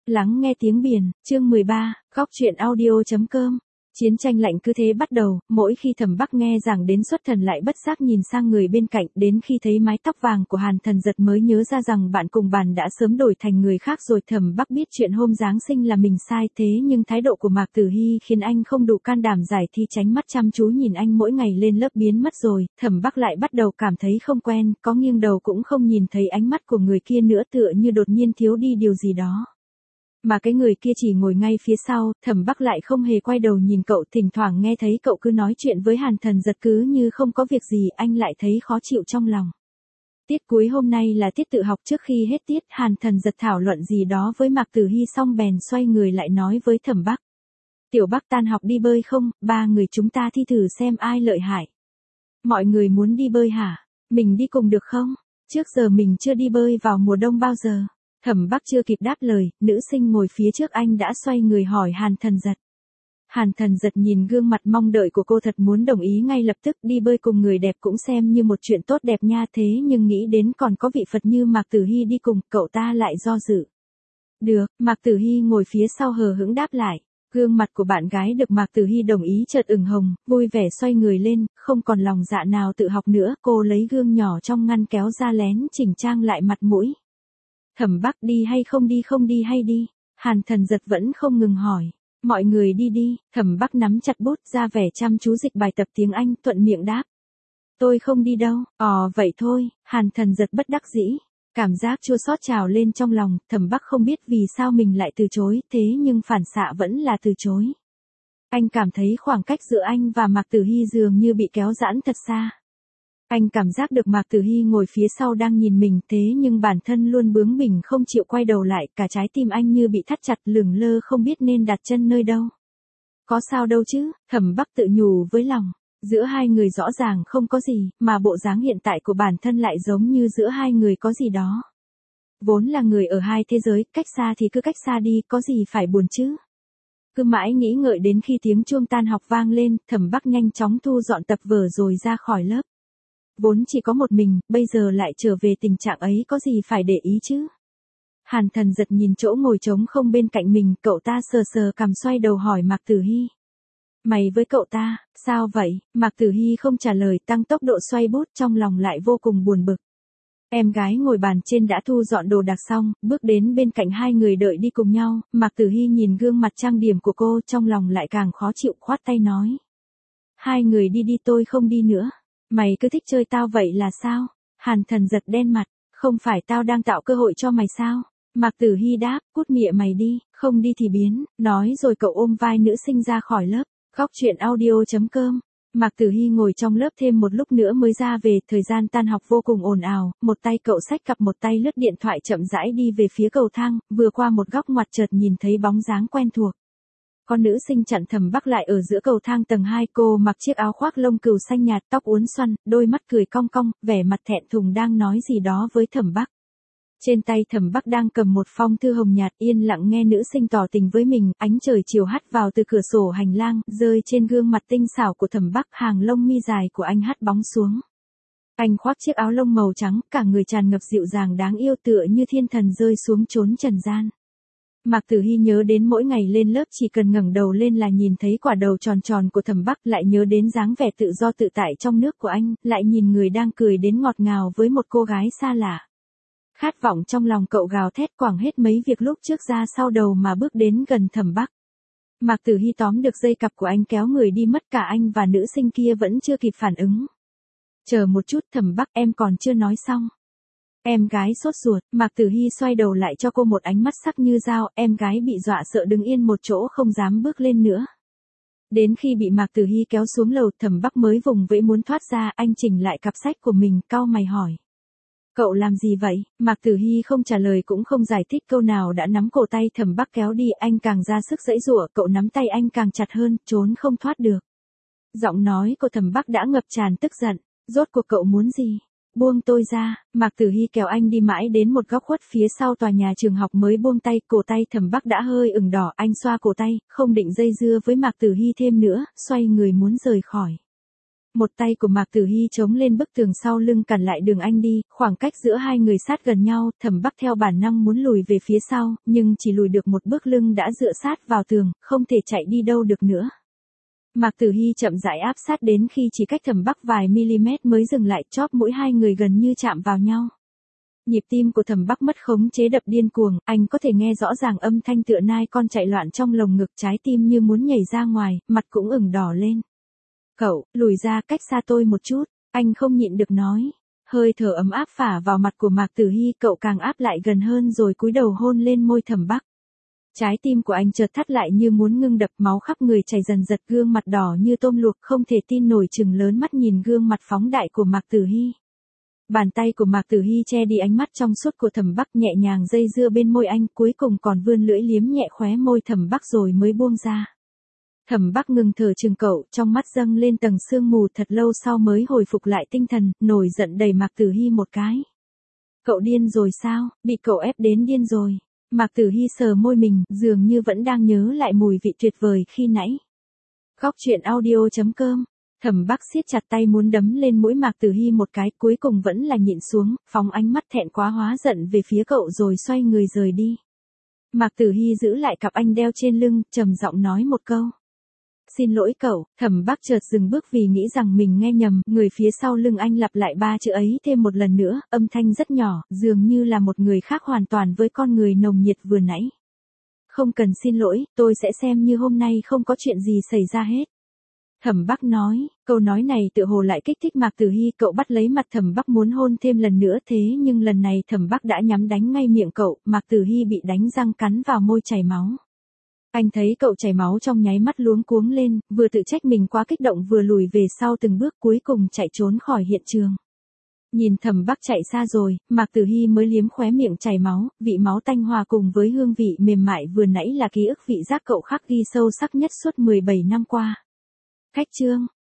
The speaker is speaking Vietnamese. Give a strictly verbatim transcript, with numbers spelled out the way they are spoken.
Lắng nghe tiếng biển, chương mười ba, góc truyện audio chấm com. Chiến tranh lạnh cứ thế bắt đầu, mỗi khi Thẩm Bắc nghe rằng đến xuất thần lại bất giác nhìn sang người bên cạnh, đến khi thấy mái tóc vàng của Hàn Thần Giật mới nhớ ra rằng bạn cùng bàn đã sớm đổi thành người khác rồi. Thẩm Bắc biết chuyện hôm Giáng sinh là mình sai, thế nhưng thái độ của Mạc Tử Hy khiến anh không đủ can đảm giải thi, tránh mắt chăm chú nhìn anh mỗi ngày lên lớp biến mất rồi. Thẩm Bắc lại bắt đầu cảm thấy không quen, có nghiêng đầu cũng không nhìn thấy ánh mắt của người kia nữa, tựa như đột nhiên thiếu đi điều gì đó. Mà cái người kia chỉ ngồi ngay phía sau, Thẩm Bắc lại không hề quay đầu nhìn cậu, thỉnh thoảng nghe thấy cậu cứ nói chuyện với Hàn Thần Giật cứ như không có việc gì, anh lại thấy khó chịu trong lòng. Tiết cuối hôm nay là tiết tự học, trước khi hết tiết, Hàn Thần Giật thảo luận gì đó với Mạc Tử Hy xong bèn xoay người lại nói với Thẩm Bắc. Tiểu Bắc tan học đi bơi không, ba người chúng ta thi thử xem ai lợi hại. Mọi người muốn đi bơi hả? Mình đi cùng được không? Trước giờ mình chưa đi bơi vào mùa đông bao giờ. Thẩm Bắc chưa kịp đáp lời, nữ sinh ngồi phía trước anh đã xoay người hỏi Hàn Thần Giật. Hàn Thần Giật nhìn gương mặt mong đợi của cô thật muốn đồng ý ngay lập tức, đi bơi cùng người đẹp cũng xem như một chuyện tốt đẹp nha, thế nhưng nghĩ đến còn có vị Phật như Mạc Tử Hy đi cùng, cậu ta lại do dự. Được, Mạc Tử Hy ngồi phía sau hờ hững đáp lại. Gương mặt của bạn gái được Mạc Tử Hy đồng ý chợt ửng hồng, vui vẻ xoay người lên, không còn lòng dạ nào tự học nữa, cô lấy gương nhỏ trong ngăn kéo ra lén chỉnh trang lại mặt mũi. Thẩm Bắc đi hay không đi, không đi hay đi? Hàn Thần Giật vẫn không ngừng hỏi. Mọi người đi đi. Thẩm Bắc nắm chặt bút ra vẻ chăm chú dịch bài tập tiếng Anh, thuận miệng đáp. Tôi không đi đâu. Ồ vậy thôi. Hàn Thần Giật bất đắc dĩ. Cảm giác chua xót trào lên trong lòng, Thẩm Bắc không biết vì sao mình lại từ chối, thế nhưng phản xạ vẫn là từ chối. Anh cảm thấy khoảng cách giữa anh và Mạc Tử Hy dường như bị kéo giãn thật xa. Anh cảm giác được Mạc Tử Hy ngồi phía sau đang nhìn mình, thế nhưng bản thân luôn bướng bỉnh không chịu quay đầu lại, cả trái tim anh như bị thắt chặt, lửng lơ không biết nên đặt chân nơi đâu. Có sao đâu chứ, Thẩm Bắc tự nhủ với lòng. Giữa hai người rõ ràng không có gì, mà bộ dáng hiện tại của bản thân lại giống như giữa hai người có gì đó. Vốn là người ở hai thế giới, cách xa thì cứ cách xa đi, có gì phải buồn chứ. Cứ mãi nghĩ ngợi đến khi tiếng chuông tan học vang lên, Thẩm Bắc nhanh chóng thu dọn tập vở rồi ra khỏi lớp. Vốn chỉ có một mình, bây giờ lại trở về tình trạng ấy, có gì phải để ý chứ. Hàn Thần Giật nhìn chỗ ngồi trống không bên cạnh mình, cậu ta sờ sờ cằm xoay đầu hỏi Mạc Tử Hy. Mày với cậu ta, sao vậy? Mạc Tử Hy không trả lời, tăng tốc độ xoay bút, trong lòng lại vô cùng buồn bực. Em gái ngồi bàn trên đã thu dọn đồ đạc xong, bước đến bên cạnh hai người đợi đi cùng nhau, Mạc Tử Hy nhìn gương mặt trang điểm của cô, trong lòng lại càng khó chịu, khoát tay nói. Hai người đi đi, tôi không đi nữa. Mày cứ thích chơi tao vậy là sao? Hàn Thần Giật đen mặt, không phải tao đang tạo cơ hội cho mày sao? Mạc Tử Hy đáp, cút mịa mày đi, không đi thì biến, nói rồi cậu ôm vai nữ sinh ra khỏi lớp. Góc truyện audio chấm com. Mạc Tử Hy ngồi trong lớp thêm một lúc nữa mới ra về, thời gian tan học vô cùng ồn ào, một tay cậu xách cặp một tay lướt điện thoại chậm rãi đi về phía cầu thang, vừa qua một góc ngoặt chợt nhìn thấy bóng dáng quen thuộc. Con nữ sinh chặn Thẩm Bắc lại ở giữa cầu thang tầng hai, cô mặc chiếc áo khoác lông cừu xanh nhạt, tóc uốn xoăn, đôi mắt cười cong cong, vẻ mặt thẹn thùng đang nói gì đó với Thẩm Bắc. Trên tay Thẩm Bắc đang cầm một phong thư hồng nhạt, yên lặng nghe nữ sinh tỏ tình với mình, ánh trời chiều hắt vào từ cửa sổ hành lang, rơi trên gương mặt tinh xảo của Thẩm Bắc, hàng lông mi dài của anh hắt bóng xuống. Anh khoác chiếc áo lông màu trắng, cả người tràn ngập dịu dàng đáng yêu, tựa như thiên thần rơi xuống chốn trần gian. Mạc Tử Hy nhớ đến mỗi ngày lên lớp chỉ cần ngẩng đầu lên là nhìn thấy quả đầu tròn tròn của Thẩm Bắc, lại nhớ đến dáng vẻ tự do tự tại trong nước của anh, lại nhìn người đang cười đến ngọt ngào với một cô gái xa lạ. Khát vọng trong lòng cậu gào thét, quẳng hết mấy việc lúc trước ra sau đầu mà bước đến gần Thẩm Bắc. Mạc Tử Hy tóm được dây cặp của anh kéo người đi mất, cả anh và nữ sinh kia vẫn chưa kịp phản ứng. Chờ một chút Thẩm Bắc, em còn chưa nói xong. Em gái sốt ruột, Mạc Tử Hy xoay đầu lại cho cô một ánh mắt sắc như dao, em gái bị dọa sợ đứng yên một chỗ không dám bước lên nữa. Đến khi bị Mạc Tử Hy kéo xuống lầu, Thẩm Bắc mới vùng vẫy muốn thoát ra, anh chỉnh lại cặp sách của mình, cau mày hỏi. Cậu làm gì vậy? Mạc Tử Hy không trả lời cũng không giải thích câu nào đã nắm cổ tay Thẩm Bắc kéo đi, anh càng ra sức giãy giụa, cậu nắm tay anh càng chặt hơn, trốn không thoát được. Giọng nói của Thẩm Bắc đã ngập tràn tức giận, rốt cuộc cậu muốn gì? Buông tôi ra. Mạc Tử Hy kéo anh đi mãi đến một góc khuất phía sau tòa nhà trường học mới buông tay, cổ tay Thẩm Bắc đã hơi ửng đỏ, anh xoa cổ tay, không định dây dưa với Mạc Tử Hy thêm nữa, xoay người muốn rời khỏi. Một tay của Mạc Tử Hy chống lên bức tường sau lưng cản lại Đường Anh đi, khoảng cách giữa hai người sát gần nhau, Thẩm Bắc theo bản năng muốn lùi về phía sau, nhưng chỉ lùi được một bước lưng đã dựa sát vào tường, không thể chạy đi đâu được nữa. Mạc Tử Hy chậm rãi áp sát đến khi chỉ cách Thẩm Bắc vài mm mới dừng lại, chóp mũi hai người gần như chạm vào nhau. Nhịp tim của Thẩm Bắc mất khống chế đập điên cuồng, anh có thể nghe rõ ràng âm thanh tựa nai con chạy loạn trong lồng ngực, trái tim như muốn nhảy ra ngoài, mặt cũng ửng đỏ lên. Cậu, lùi ra cách xa tôi một chút, anh không nhịn được nói. Hơi thở ấm áp phả vào mặt của Mạc Tử Hy, cậu càng áp lại gần hơn rồi cúi đầu hôn lên môi Thẩm Bắc. Trái tim của anh chợt thắt lại như muốn ngưng đập, máu khắp người chảy dần dật, gương mặt đỏ như tôm luộc, không thể tin nổi chừng lớn mắt nhìn gương mặt phóng đại của Mạc Tử Hy. Bàn tay của Mạc Tử Hy che đi ánh mắt trong suốt của Thẩm Bắc, nhẹ nhàng dây dưa bên môi anh, cuối cùng còn vươn lưỡi liếm nhẹ khóe môi Thẩm Bắc rồi mới buông ra. Thẩm Bắc ngừng thở chừng cậu, trong mắt dâng lên tầng sương mù, thật lâu sau mới hồi phục lại tinh thần, nổi giận đẩy Mạc Tử Hy một cái. Cậu điên rồi sao, bị cậu ép đến điên rồi. Mạc Tử Hy sờ môi mình, dường như vẫn đang nhớ lại mùi vị tuyệt vời khi nãy. Góc truyện audio chấm com. Thẩm Bắc siết chặt tay muốn đấm lên mũi Mạc Tử Hy một cái, cuối cùng vẫn là nhịn xuống, phóng ánh mắt thẹn quá hóa giận về phía cậu rồi xoay người rời đi. Mạc Tử Hy giữ lại cặp anh đeo trên lưng, trầm giọng nói một câu. Xin lỗi cậu. Thẩm Bắc chợt dừng bước vì nghĩ rằng mình nghe nhầm, người phía sau lưng anh lặp lại ba chữ ấy thêm một lần nữa, âm thanh rất nhỏ, dường như là một người khác hoàn toàn với con người nồng nhiệt vừa nãy. Không cần xin lỗi, tôi sẽ xem như hôm nay không có chuyện gì xảy ra hết. Thẩm Bắc nói, câu nói này tựa hồ lại kích thích Mạc Tử Hy, cậu bắt lấy mặt Thẩm Bắc muốn hôn thêm lần nữa, thế nhưng lần này Thẩm Bắc đã nhắm đánh ngay miệng cậu, Mạc Tử Hy bị đánh răng cắn vào môi chảy máu. Anh thấy cậu chảy máu trong nháy mắt luống cuống lên, vừa tự trách mình quá kích động vừa lùi về sau từng bước, cuối cùng chạy trốn khỏi hiện trường. Nhìn Thẩm Bắc chạy xa rồi, Mạc Tử Hy mới liếm khóe miệng chảy máu, vị máu tanh hòa cùng với hương vị mềm mại vừa nãy là ký ức vị giác cậu khắc ghi sâu sắc nhất suốt mười bảy năm qua. Khách chương